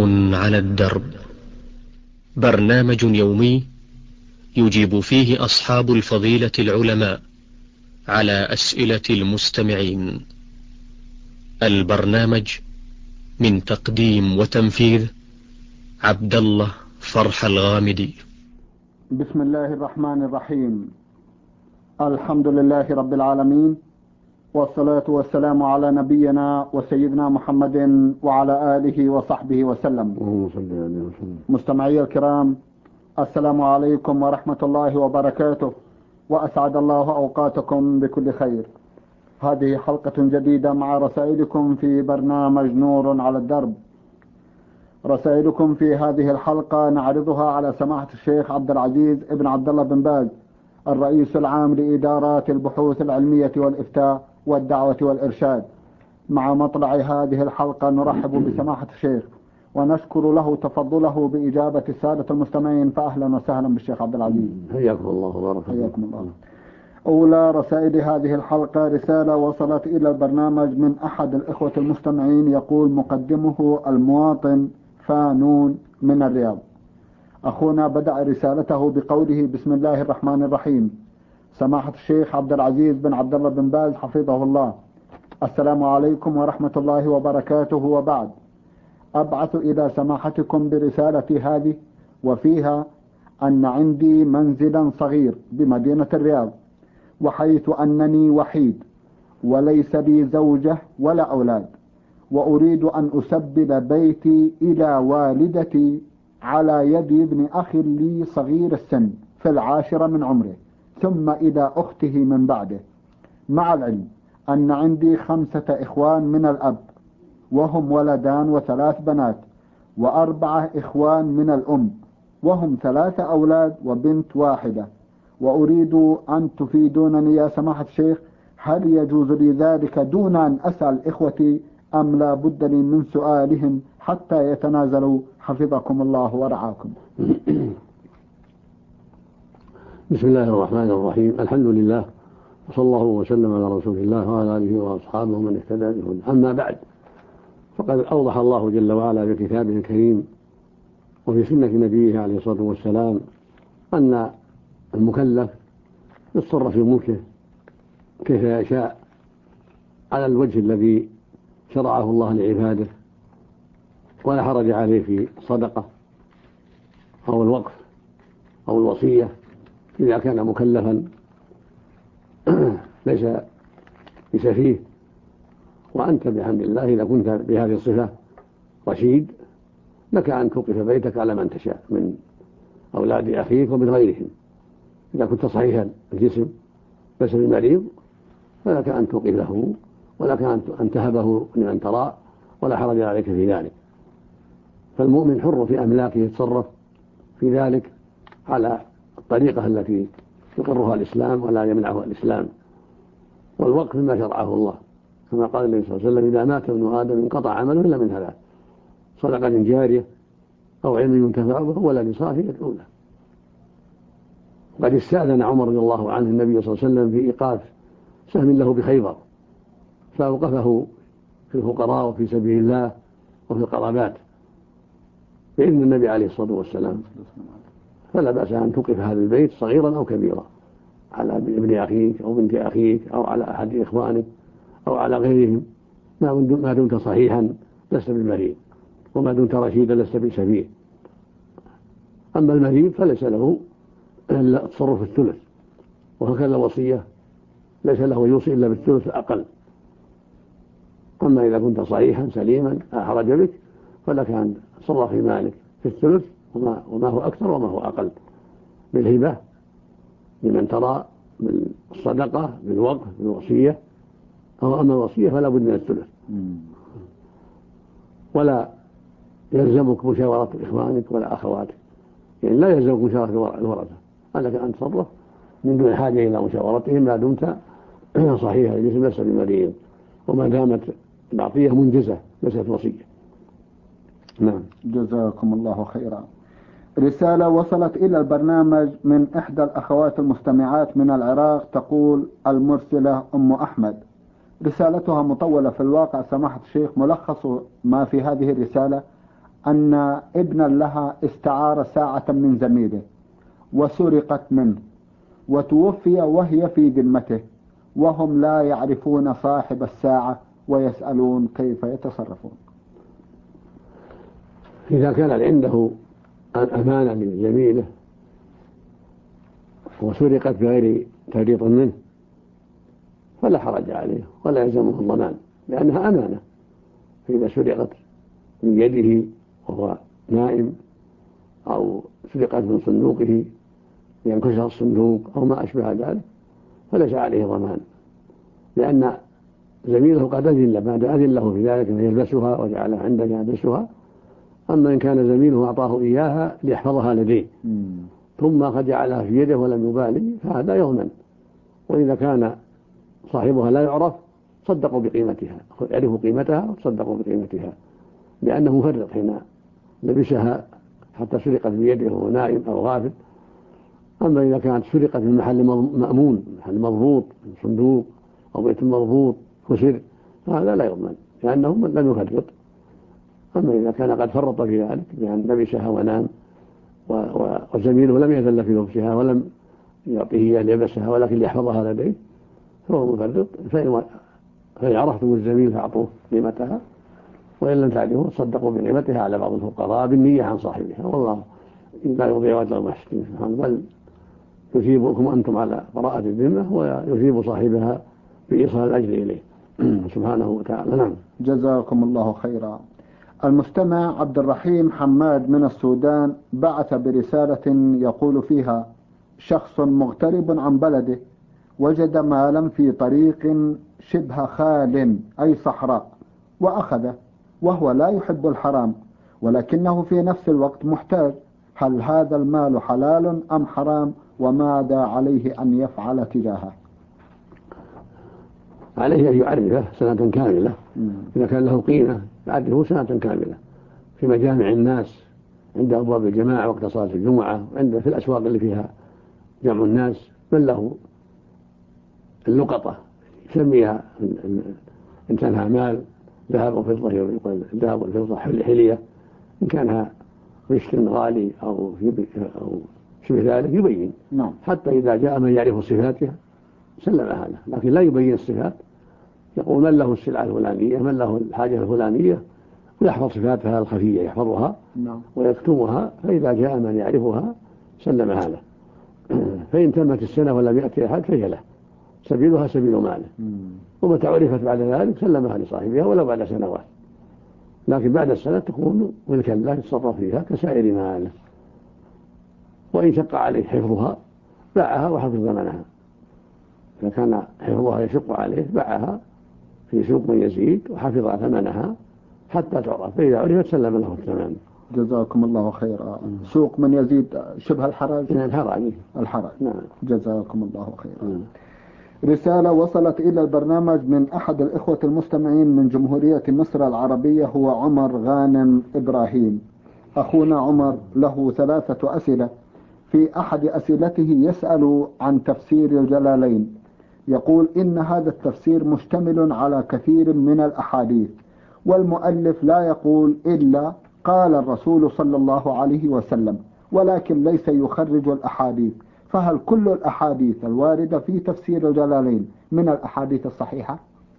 على الدرب، برنامج يومي يجيب فيه أصحاب الفضيلة العلماء على أسئلة المستمعين. البرنامج من تقديم وتنفيذ عبد الله فرح الغامدي. بسم الله الرحمن الرحيم. الحمد لله رب العالمين، والصلاة والسلام على نبينا وسيدنا محمد وعلى آله وصحبه وسلم. مستمعي الكرام، السلام عليكم ورحمة الله وبركاته، وأسعد الله أوقاتكم بكل خير. هذه حلقة جديدة مع رسائلكم في برنامج نور على الدرب. رسائلكم في هذه الحلقة نعرضها على سماحة الشيخ عبد العزيز ابن عبد الله بن باز، الرئيس العام لإدارات البحوث العلمية والإفتاء والدعوة والإرشاد. مع مطلع هذه الحلقة نرحب بسماحة الشيخ ونشكر له تفضله بإجابة السادة المستمعين، فأهلا وسهلا بالشيخ عبد العزيز. حياكم الله وبارك حياكم الله. أولى رسائل هذه الحلقة رسالة وصلت إلى البرنامج من أحد الإخوة المستمعين، يقول مقدمه المواطن فانون من الرياض. أخونا بدأ رسالته بقوله: بسم الله الرحمن الرحيم. سماحة الشيخ عبد العزيز بن عبد الله بن باز حفظه الله، السلام عليكم ورحمة الله وبركاته، وبعد. أبعث إلى سماحتكم برسالتي هذه وفيها أن عندي منزلا صغير بمدينة الرياض، وحيث أنني وحيد وليس لي زوجة ولا أولاد، وأريد أن أسبل بيتي إلى والدتي على يد ابن أخ لي صغير السن في 10 من عمره، ثم إلى أخته من بعده، مع العلم أن عندي 5 إخوان من الأب، وهم ولدان و3 بنات، و4 إخوان من الأم، وهم 3 أولاد وبنت واحدة. وأريد أن تفيدونني يا سماحة الشيخ، هل يجوز لي ذلك دون أن أسأل إخوتي، أم لا بد لي من سؤالهم حتى يتنازلوا؟ حفظكم الله ورعاكم. بسم الله الرحمن الرحيم. الحمد لله، وصلى الله وسلم على رسول الله وعلى آله وأصحابه من اهتدى بهداه. أما بعد، فقد أوضح الله جل وعلا في كتابه الكريم وفي سنة نبيه عليه الصلاة والسلام أن المكلف يتصرف في ملكه كيف يشاء على الوجه الذي شرعه الله لعباده، ولا حرج عليه في الصدقة أو الوقف أو الوصية إذا كان مكلفا ليس بسفيه. وأنت بحمد الله إذا كنت بهذه الصفة رشيد لك أن توقف بيتك على من تشاء من أولاد أخيك ومن غيرهم. إذا كنت صحيح الجسم ليس بمريض فلك أن توقفه، ولك أن تهبه لمن ترى، ولا حرج عليك في ذلك. فالمؤمن حر في أملاكه يتصرف في ذلك على الطريقة التي يقرها الإسلام ولا يمنعها الإسلام. والوقف ما شرعه الله، كما قال النبي صلى الله عليه وسلم: إذا مات ابن آدم انقطع عمله إلا من 3: صدقة جارية، أو علم ينتفع به، ولد صالح يدعو له. وقد استأذن عمر رضي الله عنه النبي صلى الله عليه وسلم في إيقاف سهم له بخيبر، فأوقفه في الفقراء وفي سبيل الله وفي القرابات بإذن النبي عليه الصلاة والسلام. فلا بأس أن توقف هذا البيت صغيرا أو كبيرا على ابن أخيك أو بنت أخيك أو على أحد إخوانك أو على غيرهم، ما دمت صحيحا لست بالمريض، وما دمت رشيدا لست بسفيه. أما المريض فليس له إلا التصرف الثلث، وهكذا الوصية ليس له يوصي إلا بالثلث الأقل. أما إذا كنت صحيحا سليما لا حرج بك فلك أن تصرف في مالك في الثلث، وما هو أكثر وما هو أقل، بالهبة لمن ترى، بالصدقة، بالوقف، بالوصية. أما الوصية فلا بد من الثلث. ولا يلزمك مشاورة إخوانك ولا أخواتك، يعني لا يلزمك مشاورة الورثة، لك أن تصرف من دون حاجة إلى مشاورتهم ما دمت صحيح الجسم ليس بمريض، وما دامت العطية منجزة ليست وصية. نعم. جزاكم الله خيرا. رسالة وصلت إلى البرنامج من إحدى الأخوات المستمعات من العراق، تقول المرسلة أم أحمد. رسالتها مطولة في الواقع سماحة الشيخ. ملخص ما في هذه الرسالة أن ابنا لها استعار ساعة من زميله وسرقت منه وتوفي وهي في ذمته، وهم لا يعرفون صاحب الساعة ويسألون كيف يتصرفون. إذا كان عنده أمانة من زميله وسرقت بغير تفريط منه فلا حرج عليه ولا يلزمه الضمان، لأنها أمانة. فإذا سرقت من يده وهو نائم أو سرقت من صندوقه لينكسر الصندوق أو ما أشبه ذلك فليس عليه ضمان، لأن زميله قد أذن له في ذلك أن يلبسها وجعلها عنده يلبسها. أما إن كان زميله أعطاه إياها ليحفظها لديه ثم قد جعلها في يده ولم يبالي فهذا يضمن. وإذا كان صاحبها لا يعرف صدقوا بقيمتها، عرفوا قيمتها وصدقوا بقيمتها، لأنه مفرط حين لبسها حتى سرقت بيده وهو نائم أو غافل. أما إذا كانت سرقت من محل مأمون، محل مضبوط، من صندوق أو بيت مضبوط وسر، فهذا لا يضمن لأنه لم يفرط. أما إذا كان قد فرط في ذلك بأن لبسها ونام وزميله لم يذل في لبسها ولم يعطيه لبسها ولكن ليحفظها لديه فهو مفرط. فإن عرفتم الزميل فأعطوه قيمتها، وإن لم تعرفوا صدقوا بقيمتها على بعض الفقراء بالنية عن صاحبها، والله لا يضيع أجر المحسنين بل يثيبكم أنتم على براءة الذمة ويثيب صاحبها بإيصال الأجر إليه سبحانه وتعالى. نعم. جزاكم الله خيرا. المستمع عبد الرحيم حماد من السودان بعث برسالة يقول فيها: شخص مغترب عن بلده وجد مالا في طريق شبه خال أي صحراء وأخذه، وهو لا يحب الحرام ولكنه في نفس الوقت محتاج، هل هذا المال حلال أم حرام، وماذا عليه أن يفعل تجاهه؟ عليه أن يعرفه سنة كاملة إذا كان له قيمة، يعرفه سنة كاملة في مجامع الناس، عند أبواب الجماعة وقت صلاة الجمعة، في الأسواق اللي فيها جمع الناس، من له اللقطة يسميها إن كانها مال ذهب وفضة، يقول الذهب والفضة حلية، إن كانها رشد غالي أو شبه ذلك يبين. حتى إذا جاء من يعرف صفاته سلمها له، لكن لا يبين الصفات، يقول من له السلعة الفلانية، من له الحاجة الفلانية، ويحفظ صفاتها الخفية يحفظها ويكتمها، فإذا جاء من يعرفها سلمها له. فإن تمت السنة ولم يأتي أحد فهي له، سبيلها سبيل ماله، ومتى عرفت بعد ذلك سلمها لصاحبها ولو بعد سنوات، لكن بعد السنة تكون ملكا له يتصرف فيها كسائر ماله. وإن شق عليه حفظها باعها وحفظ ثمنها، إذا كان حفظها يشق عليه باعها في سوق من يزيد وحفظ ثمنها حتى تعرف، فإذا عرفت سلم له الثمن. جزاكم الله خيرا. سوق من يزيد شبه الحرج؟ الحرج. نعم. جزاكم الله خيرا. رسالة وصلت إلى البرنامج من أحد الإخوة المستمعين من جمهورية مصر العربية، هو عمر غانم إبراهيم. أخونا عمر له 3 أسئلة. في أحد أسئلته يسأل عن تفسير الجلالين، يقول إن هذا التفسير مشتمل على كثير من الأحاديث، والمؤلف لا يقول إلا قال الرسول صلى الله عليه وسلم، ولكن ليس يخرج الأحاديث، فهل كل الأحاديث الواردة في تفسير الجلالين من الأحاديث الصحيحة؟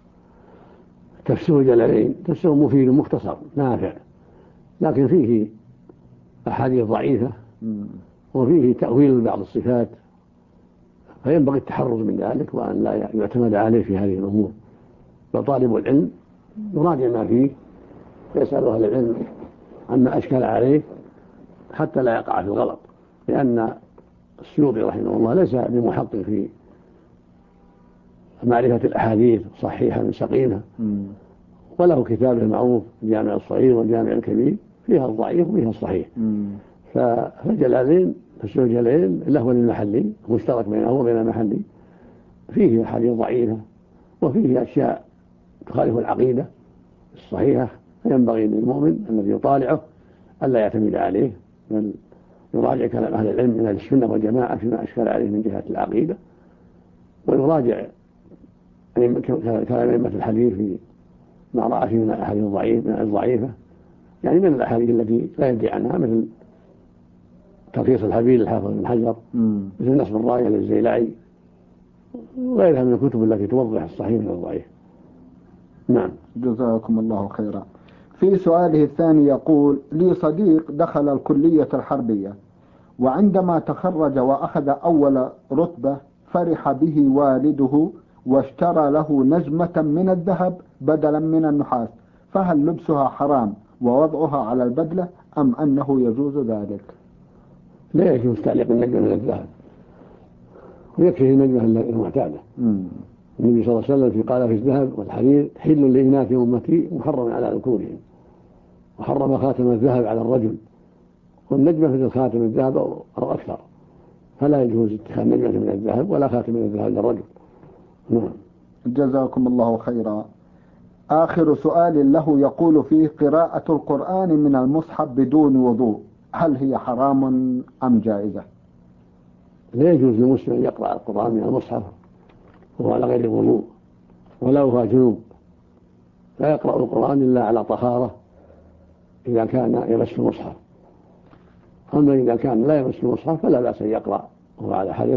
تفسير الجلالين تفسير مفيد مختصر نافع، لكن فيه أحاديث ضعيفة وفيه تأويل بعض الصفات، فينبغي التحرز من ذلك وأن لا يعتمد عليه في هذه الأمور. فطالب العلم يراجع ما فيه ويسأل أهل العلم عما أشكل عليه حتى لا يقع في الغلط، لأن السيوطي رحمه الله ليس بمحقق في معرفة الأحاديث صحيحة من سقيمة، وله كتابه المعروف الجامع الصغير والجامع الكبير فيها الضعيف وفيها الصحيح. فالجلالين تفسير الجلالين له للمحلي مشترك بينه وبين المحلي، فيه أحاديث ضعيفة وفيه أشياء تخالف العقيدة الصحيحة، فينبغي للمؤمن الذي يطالعه ألا يعتمد عليه، بل يراجع كلام أهل العلم من أهل السنة والجماعة فيما أشكل عليه من جهة العقيدة، ويراجع كلام أئمة الحديث في ما رأى فيه من الأحاديث الضعيفة يعني من الأحاديث التي لا يدري عنها، مثل تلخيص الحبيب الحافظ بن حجر، مثل نصب الراية للزيلعي، وغيرها من الكتب التي توضح الصحيح من الضعيف. نعم. جزاكم الله خيرا. في سؤاله الثاني يقول: لي صديق دخل الكلية الحربية، وعندما تخرج وأخذ أول رتبة فرح به والده واشترى له نجمة من الذهب بدلا من النحاس، فهل لبسها حرام ووضعها على البدلة أم أنه يجوز ذلك؟ لا يجوز تعليق النجمة من الذهب، ويكفي النجمة المعتادة. النبي صلى الله عليه وسلم في قال في الذهب والحرير حل لإناث أمتي محرم على ذكورهم، وحرم خاتم الذهب على الرجل، والنجمة مثل خاتم الذهب أو أكثر، فلا يجوز اتخاذ نجمة من الذهب ولا خاتم من الذهب للرجل. نعم. جزاكم الله خيرا. آخر سؤال له يقول فيه: قراءة القرآن من المصحف بدون وضوء هل هي حرام أم جائزة؟ لا يجوز للمسلم أن يقرأ القرآن من المصحف وهو على غير وضوء ولا هو جنوب، لا يقرأ القرآن إلا على طهارة إذا كان يمس المصحف. أما إذا كان لا يمس المصحف فلا بأس أن يقرأ وهو على حدث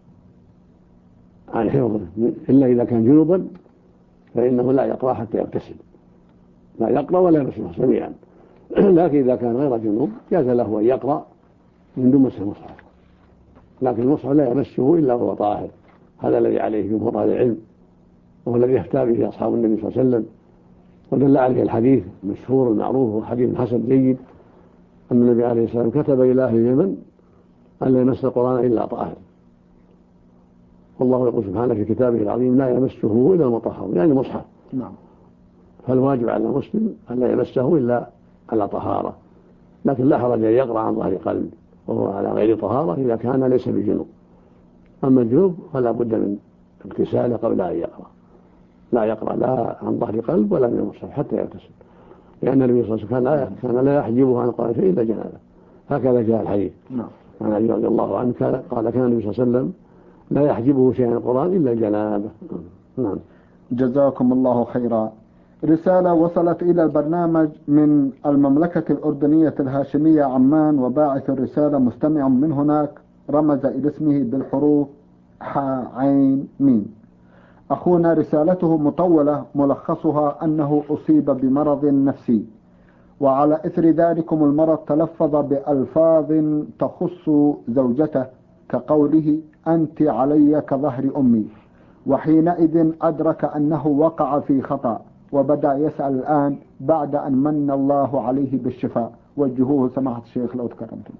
عن حفظه، إلا إذا كان جنوبا فإنه لا يقرأ حتى يغتسل، لا يقرأ ولا يمس المصحف جميعا. لكن إذا كان غير جنوب جاز له أن يقرأ من دون مس المصحف، لكن المصحف لا يمسه إلا وهو طاهر. هذا الذي عليه جمهور أهل العلم، وهو الذي يفتى به أصحاب النبي صلى الله عليه وسلم، ودل عليه الحديث المشهور المعروف وحديث حسن جيد أن النبي عليه السلام كتب إلى أهل اليمن أن لا يمس القرآن إلا طاهر، والله يقول سبحانه في كتابه العظيم: لا يمسه إلا المطهر، يعني المصحف. نعم. فالواجب على المسلم أن لا يمسه إلا على طهارة، لكن لا حرج أن يقرأ عن ظهر قلب وهو على غير طهارة إذا كان ليس بجنوب. أما الجنوب فلا بد من اغتساله قبل أن يقرأ، لا يقرأ لا عن ظهر قلب ولا من المصحف حتى يغتسل، لأن النبي صلى الله عليه وسلم كان لا يحجبه عن القرآن شيء إلا جنابه، هكذا جاء الحديث. عن علي رضي الله عنه قال كان النبي صلى الله عليه وسلم لا يحجبه شيء عن القرآن إلا الجنابة. نعم. جزاكم الله خيرا. رسالة وصلت إلى البرنامج من المملكة الأردنية الهاشمية عمان، وباعث الرسالة مستمع من هناك رمز إلى اسمه بالحروف ح عين ميم. أخونا رسالته مطولة، ملخصها أنه أصيب بمرض نفسي، وعلى إثر ذلكم المرض تلفظ بألفاظ تخص زوجته كقوله: أنت علي كظهر أمي، وحينئذ أدرك أنه وقع في خطأ، وبدأ يسأل الآن بعد أن من الله عليه بالشفاء. وجهوه سماحة الشيخ لو تكرمتم.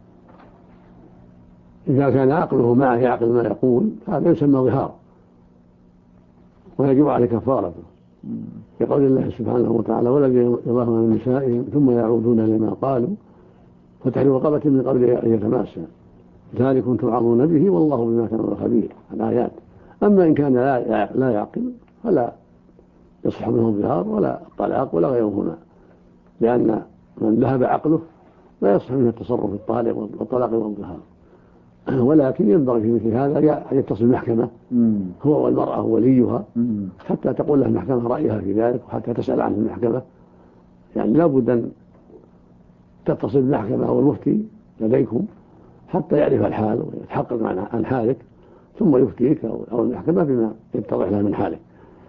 إذا كان عقله معه يعقل ما يقول هذا يسمى ظهار ويجب عليه كفارته، يقول الله سبحانه وتعالى: والذين يظاهرون من نسائهم ثم يعودون لما قالوا فتحرير رقبة من قبل أن يتماسا ذلكم توعظون به والله بما تعملون خبير. الآيات. أما إن كان لا يعقل فلا يصح منه الظهار ولا الطلاق ولا غيرهما، لأن من ذهب عقله لا يصح منه التصرف في الطلاق والطلاق والظهار. ولكن ينبغي في مثل هذا أن يتصل المحكمة هو والمرأة وليها حتى تقول له المحكمة رأيها في ذلك، وحتى تسأل عنه المحكمة. يعني لا بد أن تتصل المحكمة أو المفتي لديكم حتى يعرف الحال ويتحقق عن حالك، ثم يفتيك أو المحكمة بما يتضح له من حالك.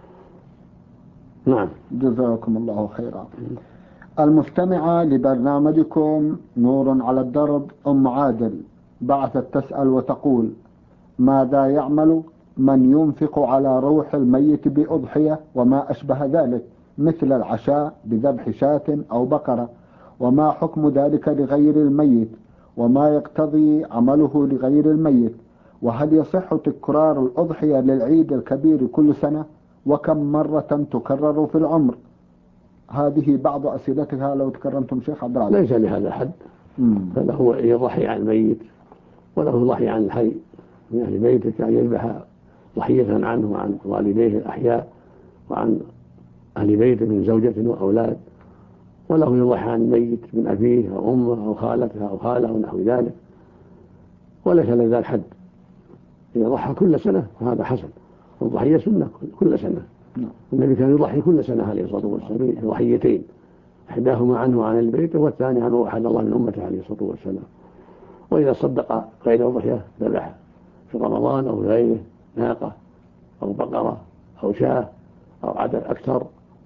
نعم. جزاكم الله خيرا. المستمعة لبرنامجكم نور على الدرب أم عادل بعثت تسأل وتقول: ماذا يعمل من ينفق على روح الميت بأضحية وما أشبه ذلك مثل العشاء بذبح شاة أو بقرة، وما حكم ذلك لغير الميت، وما يقتضي عمله لغير الميت، وهل يصح تكرار الأضحية للعيد الكبير كل سنة، وكم مرة تكرر في العمر؟ هذه بعض أسئلتها لو تكرمتم شيخ عبد العزيز. ليس لهذا حد، فله يضحي عن الميت وله يضحي عن الحي من أهل بيته، أن يذبح ضحية عنه وعن والديه الأحياء وعن أهل بيته من زوجة وأولاد، وله يضحي عن الميت من أبيه أو أمه أو خالته أو خاله ونحو ذلك، وليس لذلك حد. إذا ضحى كل سنة فهذا حسن، والضحية سنة كل سنة. النبي كان يضحي كل سنة عليه الصلاة والسلام ضحيتين، إحداهما عنه وعن البيت، والثاني عنه أحد الله من أمته عليه الصلاة والسلام. وإذا صدق غير الضحية ذبح في رمضان أو غيره ناقة أو بقرة أو شاة أو عدد أكثر،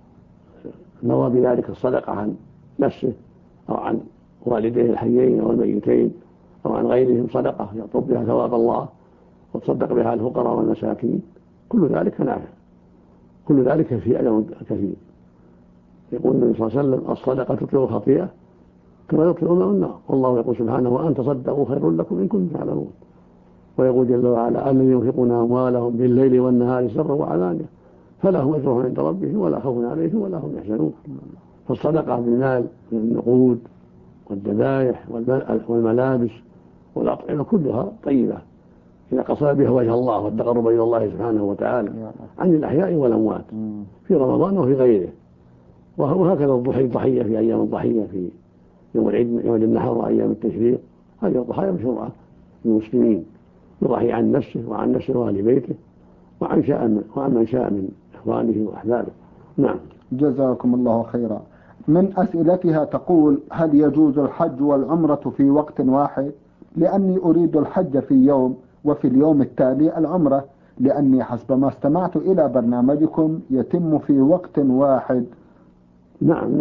نوى بذلك الصدقة عن نفسه أو عن والديه الحيين أو الميتين أو عن غيرهم صدقة يطلب بها ثواب الله وتصدق بها الفقراء والمساكين، كل ذلك نافع، كل ذلك في أجر كثير. يقول النبي صلى الله عليه وسلم: الصدقة تطفئ الخطيئة كما يطفئ الماء النار، والله يقول سبحانه: وأن تصدقوا خير لكم إن كنتم تعلمون. ويقول جل وعلا: الذين ينفقون أموالهم بالليل والنهار سرا وعلانية فلهم أجرهم عند ربهم ولا خوف عليهم ولا هم يحزنون. فالصدقة بالمال من النقود والذبائح والملابس والأطعمة كلها طيبة إذا قصد بها وجه الله والتقرب إلى الله سبحانه وتعالى عن الأحياء والأموات في رمضان وفي غيره. وهكذا الضحية في أيام الضحية في يوم العيد، يوم النحر وأيام التشريق، هذه الضحايا مشروعة للمسلمين، يضحي عن نفسه وعن نفسه وأهل بيته وعن من شاء من إخوانه وأحبابه. نعم. جزاكم الله خيرا. من أسئلتها تقول: هل يجوز الحج والعمرة في وقت واحد؟ لأني أريد الحج في يوم وفي اليوم التالي العمرة، لأني حسب ما استمعت إلى برنامجكم يتم في وقت واحد. نعم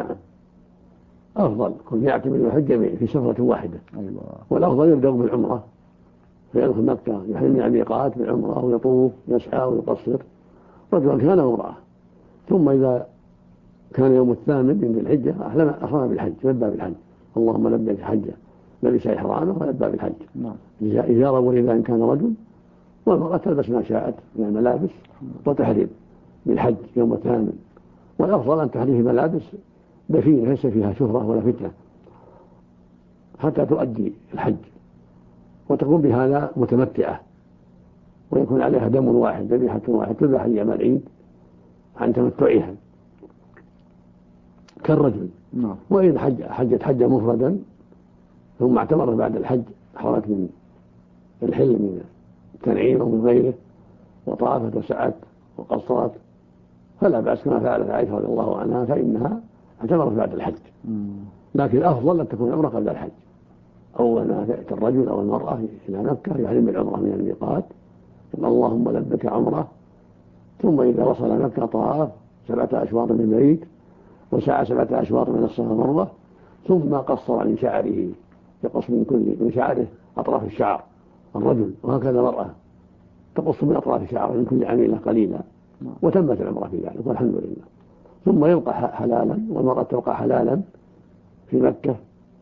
أفضل كن يعتمد الحج في سفرة واحدة. أيوة. والأفضل يبدأ بالعمرة فيدخل مكة يحرم من الميقات بالعمرة ويطوف يسعى ويقصر رجلا كان أو امرأة، ثم إذا كان يوم الثامن من ذي الحجة أحرم بالحج، لبى بالحج، اللهم لبيك حجة، لبس إحرامه ولبى بالحج. إزارا ولذا إن كان رجل، والمرأة تلبس ما شاءت من الملابس وتحرم بالحج يوم الثامن. والأفضل أن تحرم ملابس دفينة ليس فيها شهرة ولا فتنة حتى تؤدي الحج، وتكون بهذا متمتعة، ويكون عليها دم واحد، ذبيحة واحد تذبح أيام العيد عن تمتعها كالرجل. وإن حجت حجة مفردا ثم اعتمر بعد الحج، حركت من الحل من التنعيم أو من غيره وطافت وسعت وقصرت فلا بأس كما فعلت عائشة رضي الله عنها، فإنها اعتمرت بعد الحج. لكن الأفضل أن تكون عمرة قبل الحج. أول ما يأتي الرجل أو المرأة إلى مكة يحرم بالعمرة من الميقات، يقول اللهم لبك عمرة، ثم إذا وصل مكة طاف 7 أشواط من البيت وسعى 7 أشواط من الصفا مرة، ثم قصر من شعره، يقص من شعره أطراف الشعر الرجل، وهكذا المرأة تقص من أطراف شعره من كل عميلة قليلا، وتمت العمرة في ذلك والحمد لله. ثم يبقى حلالا، والمرأة تبقى حلالا في مكة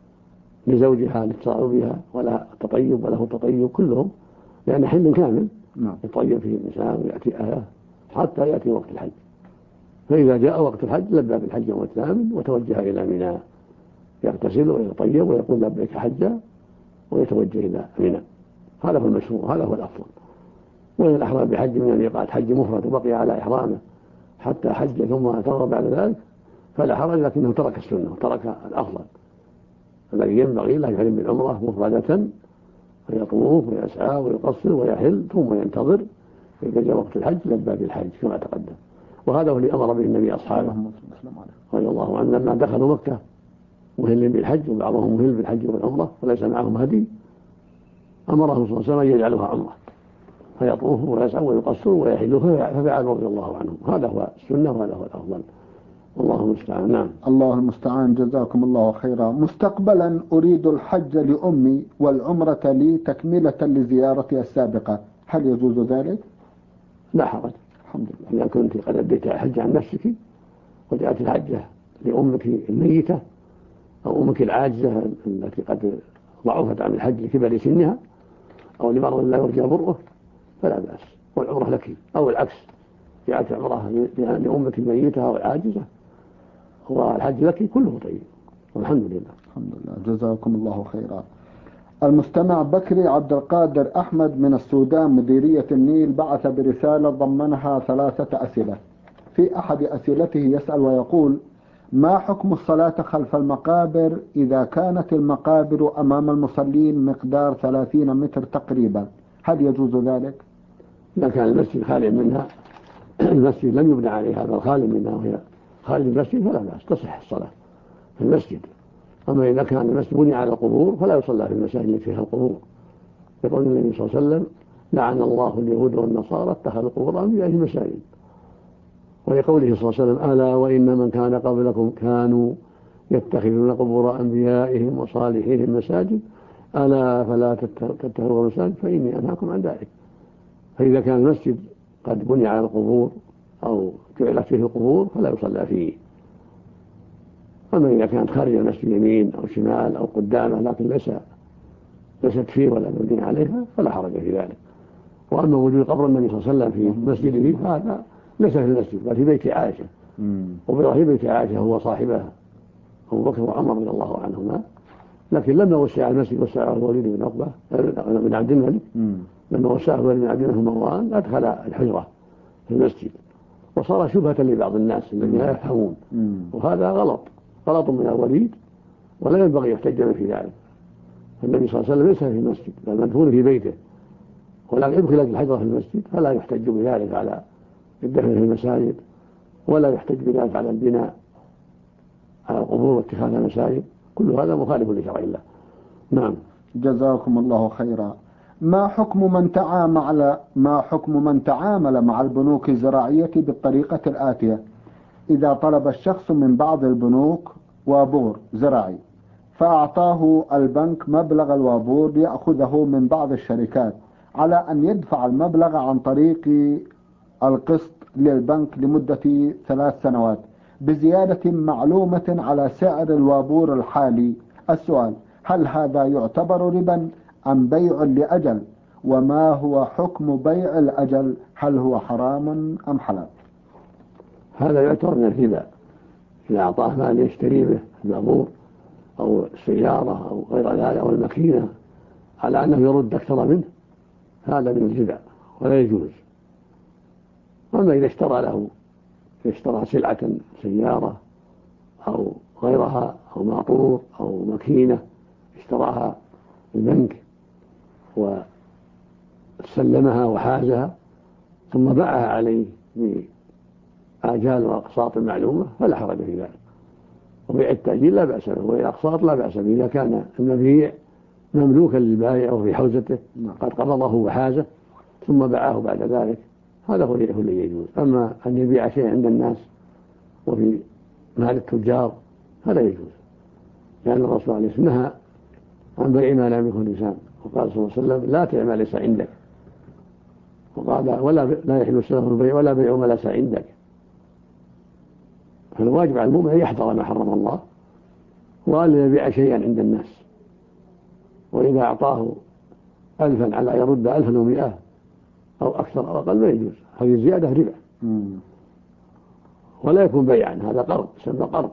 لزوجها لتصاحبها ولا تطيب وله تطيب كلهم، لأن حل كامل يطيب فيه النساء ويأتي آية حتى يأتي وقت الحج. فإذا جاء وقت الحج لبى بالحج يوم الثامن وتوجه إلى منى، يغتسل ويطيب ويقول لبيك حجا ويتوجه إلى منى. هذا هو المشروع، هذا هو الأفضل. وإن الأحرام بحج من الميقات حج مفرد وبقي على إحرامه حتى حج ثم اعتمر بعد ذلك فلا حرج، لكنه ترك السنة وترك الأفضل الذي ينبغي له يحرم بالعمرة مفردة ويطوف ويسعى ويقصر ويحل ثم ينتظر إذا جاء وقت الحج لبى بالحج كما تقدم. وهذا هو اللي أمر به النبي أصحابه رضي الله عنهم لما دخلوا مكة مهل بالحج، وبعضهم مهل بالحج والعمرة وليس معهم هدي، أمرهم صلى الله عليه وسلم أن يجعلوها عمرة فيطوفوا ويسعوا ويقصروا ويحلوا، ففعلوا رضي الله عنهم. هذا هو السنة وهذا هو الأفضل، الله المستعان. نعم. الله المستعان. جزاكم الله خيرا. مستقبلا أريد الحج لأمي والعمرة لي تكملة لزيارتي السابقة، هل يجوز ذلك؟ لا حرج، الحمد لله. إذا كنت قد أديت الحج عن نفسك وجاءت الحجة لأمك الميتة أو أمك العاجزة التي قد ضعفت عن الحج لكبر سنها أو لمرض لا يرجى برؤه فلا بأس، والعمرة لك، أو العكس جاءت عمرة لأمك الميتة أو العاجزة والحج لك، كله طيب والحمد لله. الحمد لله. جزاكم الله خيرا. المستمع بكري عبد القادر أحمد من السودان مديرية النيل بعث برسالة ضمنها 3 أسئلة. في أحد أسئلته يسأل ويقول: ما حكم الصلاة خلف المقابر إذا كانت المقابر أمام المصلين مقدار 30 متر تقريبا، هل يجوز ذلك؟ إذا كان المسجد خالي منها، المسجد لم يبنى عليها بل خالي منها وهي خارج المسجد فلا بأس، تصح الصلاة في المسجد. أما إذا كان المسجد بني على القبور فلا يصلى في المساجد التي فيها القبور، يقول النبي صلى الله عليه وسلم لعن الله اليهود والنصارى اتخذوا قبور أنبيائهم مساجد. ولقوله صلى الله عليه وسلم ألا وإن من كان قبلكم كانوا يتخذون قبور أنبيائهم وصالحيهم مساجد ألا فلا تتخذوا المساجد فإني أنهاكم عن ذلك. فإذا كان المسجد قد بني على القبور أو جعلت فيه القبور فلا يصلى فيه. أما إذا كانت خارج المسجد يمين أو شمال أو قدامه لكن ليست فيه ولا مبني عليها فلا حرج في ذلك. وأما وجود قبر النبي صلى الله عليه وسلم في مسجده فهذا ليس في المسجد بل في بيت عائشة، وفي بيت عائشة هو صاحبها أبو بكر وعمر رضي الله عنهما، لكن لما وسع المسجد وسعه الوليد بن عقبة بن عبد الملك، لما وسعه الوليد بن عبد الملك مروان أدخل الحجرة في المسجد وصار شبهة لبعض الناس الذين لا يفهمون، وهذا غلط من الوليد ولا ينبغي يحتج في ذلك. فالنبي صلى الله عليه وسلم ليس في المسجد بل مدفون في بيته، ولكن يدخل الحجرة في المسجد فلا يحتج بذلك على الدفن في المساجد، ولا يحتج بذلك على البناء على القبور واتخاذها مساجد، كل هذا مخالف لشرع الله. نعم. جزاكم الله خيرا. ما حكم من تعامل مع البنوك الزراعية بالطريقة الآتية؟ إذا طلب الشخص من بعض البنوك وابور زراعي فأعطاه البنك مبلغ الوابور ليأخذه من بعض الشركات على أن يدفع المبلغ عن طريق القسط للبنك لمدة 3 سنوات بزيادة معلومة على سعر الوابور الحالي. السؤال: هل هذا يعتبر ربا أم بيع لأجل؟ وما هو حكم بيع الأجل؟ هل هو حرام أم حلال؟ هذا يعتبر من الربا إذا أعطاه مال يشتري به الوابور أو السيارة أو غير ذلك أو الماكينة على أنه يرد أكثر منه، هذا من الربا ولا يجوز. أما إذا اشترى سلعة سيارة أو غيرها أو معطور أو ماكينة اشتراها البنك وسلمها وحازها ثم باعها عليه بآجال وأقساط معلومة فلا حرج في ذلك. وبيع التأجيل لا بأس به، والأقساط لا بأس به إذا كان المبيع مملوكا للبائع أو في حوزته قد قبضه وحازه ثم باعه بعد ذلك، هذا هو اللي يجوز. أما أن يبيع شيء عند الناس وفي مال التجار هذا يجوز، لأن الرسول عليه الصلاة والسلام نهى عن بيع ما لا يملكه الإنسان، وقال صلى الله عليه وسلم لا تبع ما ليس عندك، وقال لا يحل السلف البيع ولا بيع ما ليس عندك. فالواجب على المؤمن أن يحذر ما حرم الله وأن يبيع شيئا عند الناس، وإذا أعطاه 1000 على أن يرد 1100 أو أكثر أو أقل ما يجوز، هذه زيادة ربا ولا يكون بيعا، هذا قرض يسمى قرض.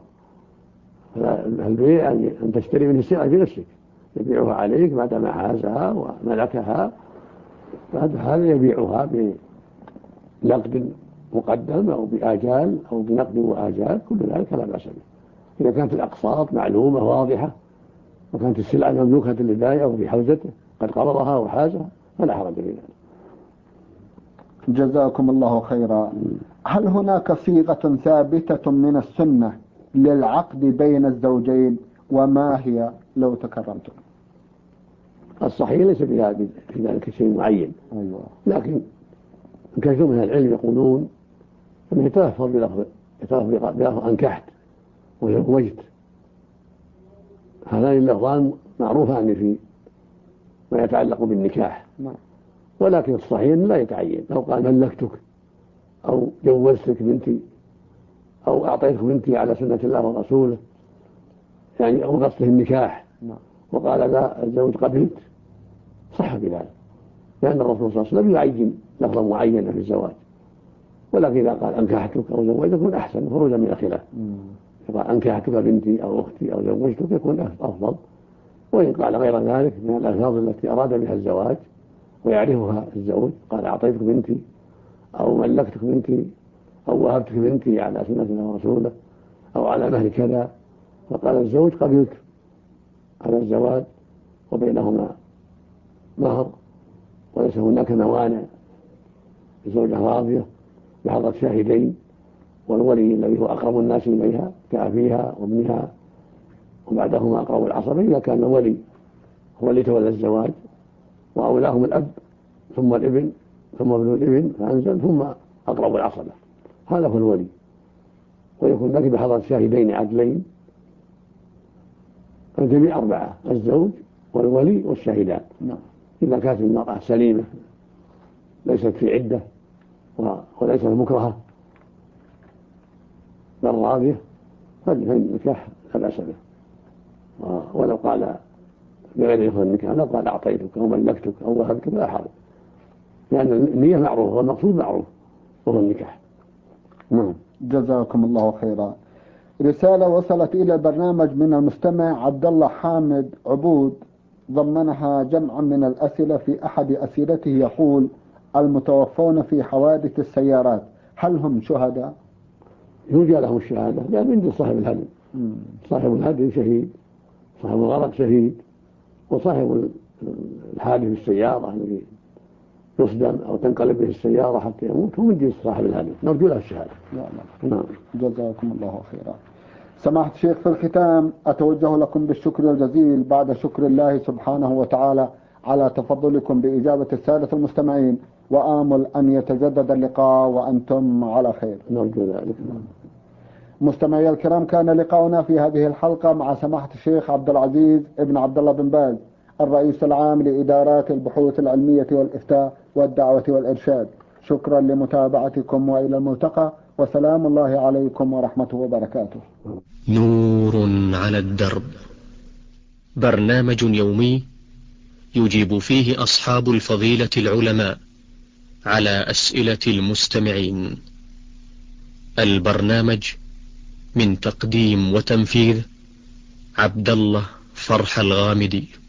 البيع أن تشتري منه السلعة في نفسك يبيعها عليك بعدما حازها وملكها، فهذا يبيعها بنقد مقدم أو بآجال أو بنقد وآجال، كل ذلك لا بأس به إذا كانت الأقساط معلومة واضحة وكانت السلعة مملوكة للبائع وفي حوزته قد قبضها وحازها فلا حرج في ذلك. جزاكم الله خيرا. هل هناك صيغة ثابتة من السنة للعقد بين الزوجين، وما هي لو تكرمتم؟ الصحيح ليس في ذلك شيء معين، لكن كثير من العلم يقولون أنه يتلفظ بلفظ أنكحت وزوجت، هذان اللفظان معروفان في ما يتعلق بالنكاح، ولكن الصحيح لا يتعين. لو قال ملكتك أو جوزتك بنتي أو أعطيتك بنتي على سنة الله ورسوله، يعني أو قصده النكاح، وقال لا الزوج قبلت، صح بذلك، لأن الرسول صلى الله عليه وسلم يعين لفظا معينا في الزواج. ولكن إذا قال أنكحتك أو زوجتك يكون أحسن خروجا من الخلاف. قال أنكحتك بنتي أو أختي أو زوجتك يكون أفضل. وإن قال غير ذلك من الألفاظ التي أراد بها الزواج ويعرفها الزوج، قال أعطيتك بنتي أو ملكتك بنتي أو وهبتك بنتي على سنة الله ورسوله أو على مهر كذا، فقال الزوج قبلت على الزواج وبينهما مهر وليس هناك موانع، الزوجة راضية بحضرة شاهدين والولي الذي هو أقرب الناس إليها كأبيها وابنها وبعدهما أقرب العصبة إذا كان الولي هو اللي تولى الزواج، وأولاهم الأب ثم الابن ثم ابن الابن فأنزل ثم أقرب العصبة، هذا هو الولي. ويكون ذلك بحضرة شاهدين عدلين، الجميع 4: الزوج والولي والشاهدان. إذا كانت المرأة سليمة ليست في عدة وليست مكرهة بل راضية فالنكاح لا بأس به. ولو قال بغير إخوة النكاح لو قال أعطيتك أو ملكتك أو وهبتك لا حرج، لأن النية معروفة والمقصود معروف وهو النكاح. جزاكم الله خيرا. رسالة وصلت إلى البرنامج من المستمع عبد الله حامد عبود، ضمنها جمع من الأسئلة. في أحد أسئلته يقول: المتوفون في حوادث السيارات هل هم شهداء؟ يرجى لهم الشهادة، لأن عند صاحب الهدي، صاحب الهدي شهيد، صاحب الغرق شهيد، وصاحب الحادث بالسيارة الذي يصدم أو تنقلب به السيارة حتى يموت هو من جنس صاحب الهدي، نرجو له الشهادة. نعم. جزاكم الله خيرا. سماحة الشيخ، في الختام أتوجه لكم بالشكر الجزيل بعد شكر الله سبحانه وتعالى على تفضلكم بإجابة السادة المستمعين، وآمل أن يتجدد اللقاء وأنتم على خير. نرجو ذلك. مستمعي الكرام، كان لقاؤنا في هذه الحلقة مع سماحة الشيخ عبد العزيز ابن عبد الله بن باز، الرئيس العام لإدارات البحوث العلمية والإفتاء والدعوة والإرشاد. شكرا لمتابعتكم وإلى الملتقى، وسلام الله عليكم ورحمته وبركاته. نور على الدرب، برنامج يومي يجيب فيه أصحاب الفضيلة العلماء على أسئلة المستمعين. البرنامج من تقديم وتنفيذ عبد الله فرح الغامدي.